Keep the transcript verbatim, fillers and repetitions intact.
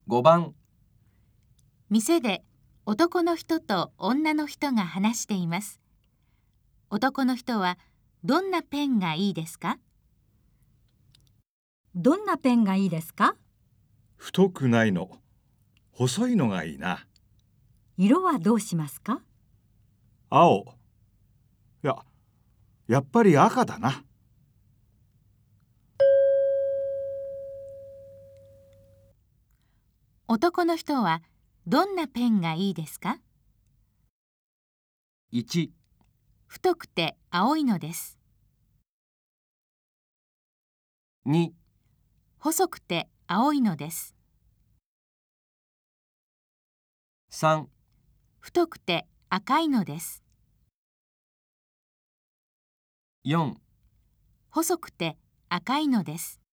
ごばん、 店で男の人と女の人が話しています。男の人はどんなペンがいいですか？ どんなペンがいいですか？ 太くないの、細いのがいいな。 色はどうしますか？ 青。いや、やっぱり赤だな。 男の人はどんなペンがいいですか？ いち、 太くて青いのです。 に、 細くて青いのです。 さん、 太くて赤いのです。 よん、 細くて赤いのです。